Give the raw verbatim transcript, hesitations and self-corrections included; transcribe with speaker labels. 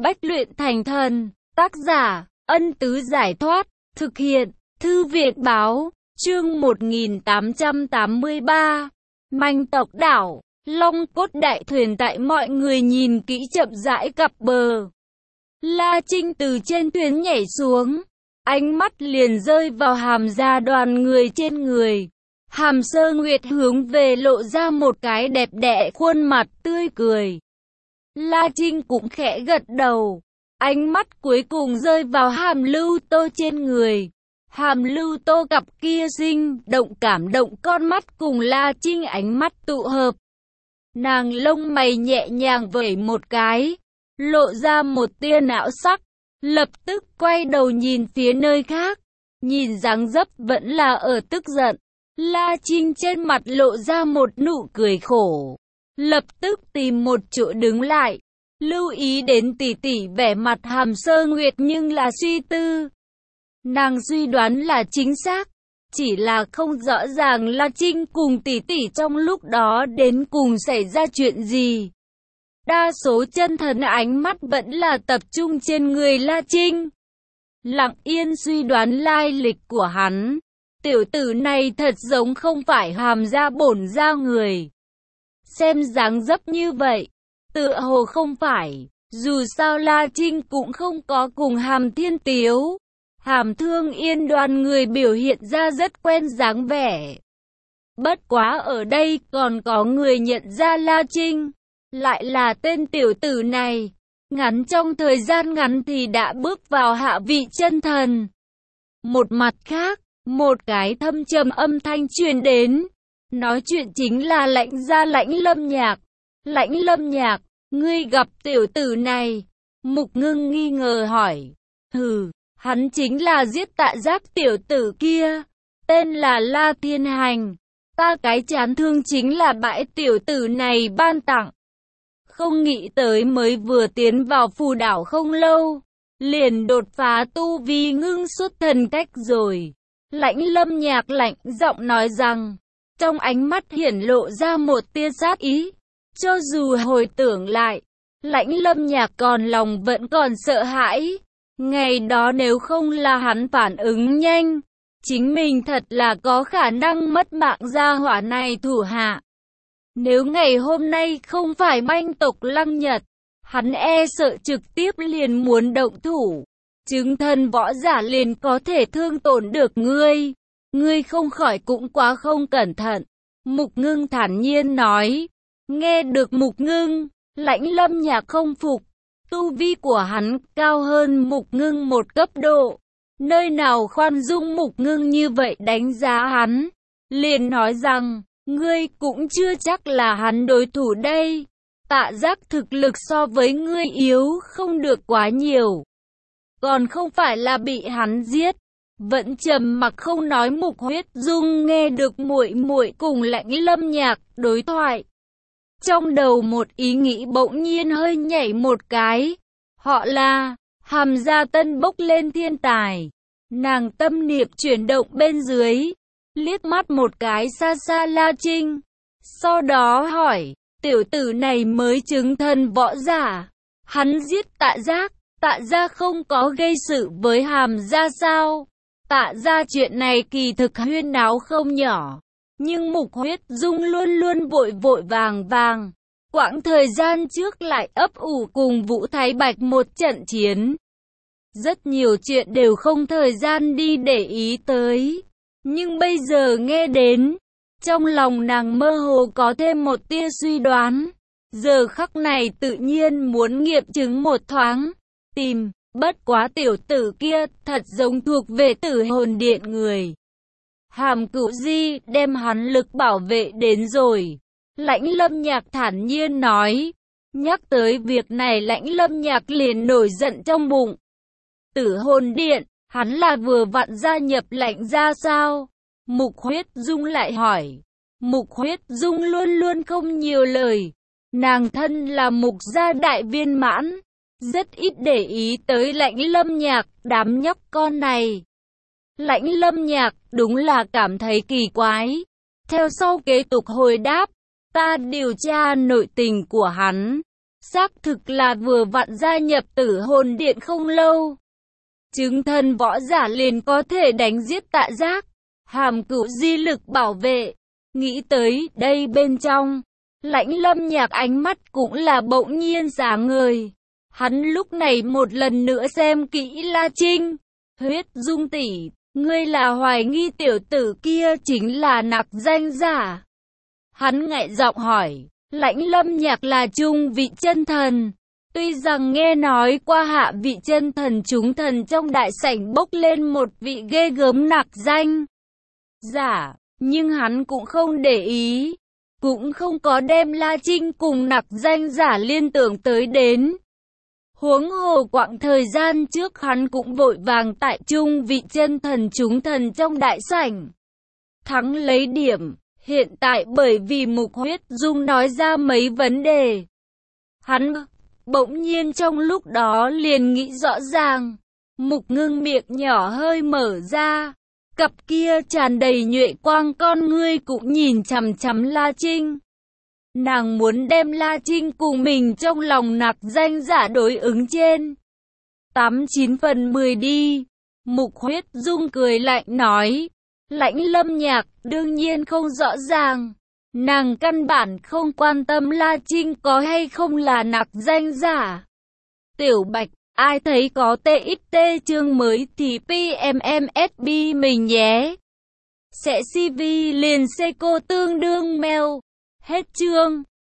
Speaker 1: bách luyện thành thần. Tác giả, Ân Tứ Giải Thoát. Thực hiện, Thư viện Báo. Chương một nghìn tám trăm tám mươi ba. Manh tộc đảo. Long cốt đại thuyền tại mọi người nhìn kỹ chậm rãi cập bờ. La Trinh từ trên thuyền nhảy xuống. Ánh mắt liền rơi vào Hàm gia đoàn người trên người. Hàm Sơ Nguyệt hướng về lộ ra một cái đẹp đẽ khuôn mặt tươi cười. La Trinh cũng khẽ gật đầu. Ánh mắt cuối cùng rơi vào Hàm Lưu Tô trên người. Hàm Lưu Tô cặp kia sinh động cảm động con mắt cùng La Trinh ánh mắt tụ hợp. Nàng lông mày nhẹ nhàng vẩy một cái, lộ ra một tia não sắc, lập tức quay đầu nhìn phía nơi khác, nhìn dáng dấp vẫn là ở tức giận. La Trinh trên mặt lộ ra một nụ cười khổ, lập tức tìm một chỗ đứng lại, lưu ý đến tỉ tỉ vẻ mặt Hàm Sơ Nguyệt nhưng là suy tư. Nàng suy đoán là chính xác, chỉ là không rõ ràng La Trinh cùng tỷ tỷ trong lúc đó đến cùng xảy ra chuyện gì. Đa số chân thần ánh mắt vẫn là tập trung trên người La Trinh, lặng yên suy đoán lai lịch của hắn. Tiểu tử này thật giống không phải Hàm gia bổn gia người. Xem dáng dấp như vậy, tựa hồ không phải. Dù sao La Trinh cũng không có cùng Hàm Thiên Tiếu, Hàm Thương Yên đoàn người biểu hiện ra rất quen dáng vẻ. Bất quá ở đây còn có người nhận ra La Trinh, lại là tên tiểu tử này. Ngắn trong thời gian ngắn thì đã bước vào hạ vị chân thần. Một mặt khác, một cái thâm trầm âm thanh truyền đến. Nói chuyện chính là Lãnh gia Lãnh Lâm Nhạc. Lãnh Lâm Nhạc, ngươi gặp tiểu tử này? Mục Ngưng nghi ngờ hỏi. Hừ. Hắn chính là giết Tạ Giác tiểu tử kia, tên là La Thiên Hành. Ta cái chán thương chính là bãi tiểu tử này ban tặng. Không nghĩ tới mới vừa tiến vào phù đảo không lâu, liền đột phá tu vi ngưng xuất thần cách rồi. Lãnh Lâm Nhạc lạnh giọng nói rằng, trong ánh mắt hiển lộ ra một tia sát ý. Cho dù hồi tưởng lại, Lãnh Lâm Nhạc còn lòng vẫn còn sợ hãi. Ngày đó nếu không là hắn phản ứng nhanh, chính mình thật là có khả năng mất mạng gia hỏa này thủ hạ. Nếu ngày hôm nay không phải manh tộc Lăng Nhật, hắn e sợ trực tiếp liền muốn động thủ. Chứng thân võ giả liền có thể thương tổn được ngươi. Ngươi không khỏi cũng quá không cẩn thận. Mục Ngưng thản nhiên nói. Nghe được Mục Ngưng, Lãnh Lâm Nhạc không phục. Tu vi của hắn cao hơn Mục Ngưng một cấp độ. Nơi nào khoan dung Mục Ngưng như vậy đánh giá hắn. Liền nói rằng, ngươi cũng chưa chắc là hắn đối thủ đây. Tạ Giác thực lực so với ngươi yếu không được quá nhiều. Còn không phải là bị hắn giết. Vẫn trầm mặc không nói. Mục Huyết Dung nghe được muội muội cùng Lãnh Lâm Nhạc đối thoại. Trong đầu một ý nghĩ bỗng nhiên hơi nhảy một cái. Họ là Hàm gia tân bốc lên thiên tài. Nàng tâm niệm chuyển động bên dưới, liếc mắt một cái xa xa La Trinh. Sau đó hỏi, tiểu tử này mới chứng thân võ giả. Hắn giết Tạ Giác, Tạ gia không có gây sự với Hàm gia sao? Tạ gia chuyện này kỳ thực huyên náo không nhỏ. Nhưng Mục Huyết Dung luôn luôn vội vội vàng vàng. Quãng thời gian trước lại ấp ủ cùng Vũ Thái Bạch một trận chiến. Rất nhiều chuyện đều không thời gian đi để ý tới. Nhưng bây giờ nghe đến, trong lòng nàng mơ hồ có thêm một tia suy đoán. Giờ khắc này tự nhiên muốn nghiệm chứng một thoáng. Tìm, bất quá tiểu tử kia thật giống thuộc về Tử Hồn Điện người. Hàm Cửu Di đem hắn lực bảo vệ đến rồi. Lãnh Lâm Nhạc thản nhiên nói. Nhắc tới việc này Lãnh Lâm Nhạc liền nổi giận trong bụng. Tử Hồn Điện, hắn là vừa vặn gia nhập Lãnh gia sao? Mục Huyết Dung lại hỏi. Mục Huyết Dung luôn luôn không nhiều lời. Nàng thân là Mục gia đại viên mãn, rất ít để ý tới Lãnh Lâm Nhạc, đám nhóc con này. Lãnh Lâm Nhạc đúng là cảm thấy kỳ quái. Theo sau kế tục hồi đáp, ta điều tra nội tình của hắn. Xác thực là vừa vặn gia nhập Tử Hồn Điện không lâu. Chứng thần võ giả liền có thể đánh giết Tạ Giác, hàm cửu di lực bảo vệ. Nghĩ tới đây bên trong, Lãnh Lâm Nhạc ánh mắt cũng là bỗng nhiên sáng ngời. Hắn lúc này một lần nữa xem kỹ La Trinh. Huyết Dung tỷ, ngươi là hoài nghi tiểu tử kia chính là nặc danh giả. Hắn ngại giọng hỏi, Lãnh Lâm Nhạc là trung vị chân thần. Tuy rằng nghe nói qua hạ vị chân thần chúng thần trong đại sảnh bốc lên một vị ghê gớm nặc danh giả, nhưng hắn cũng không để ý, cũng không có đem La Trinh cùng nặc danh giả liên tưởng tới đến. Huống hồ quãng thời gian trước hắn cũng vội vàng tại trung vị chân thần chúng thần trong đại sảnh thắng lấy điểm. Hiện tại bởi vì Mục Huyết Dung nói ra mấy vấn đề, hắn bỗng nhiên trong lúc đó liền nghĩ rõ ràng. Mục Ngưng miệng nhỏ hơi mở ra, cặp kia tràn đầy nhuệ quang con ngươi cũng nhìn chằm chằm La Trinh. Nàng muốn đem La Trinh cùng mình trong lòng nặc danh giả đối ứng trên tám chín phần mười đi. Mục Huyết Dung cười lạnh nói, Lãnh Lâm Nhạc đương nhiên không rõ ràng. Nàng căn bản không quan tâm La Trinh có hay không là nặc danh giả. Tiểu Bạch, ai thấy có tê ích tê chương mới thì pê em em ét bê mình nhé. Sẽ xê vê liền Seiko tương đương mail. Hết chương.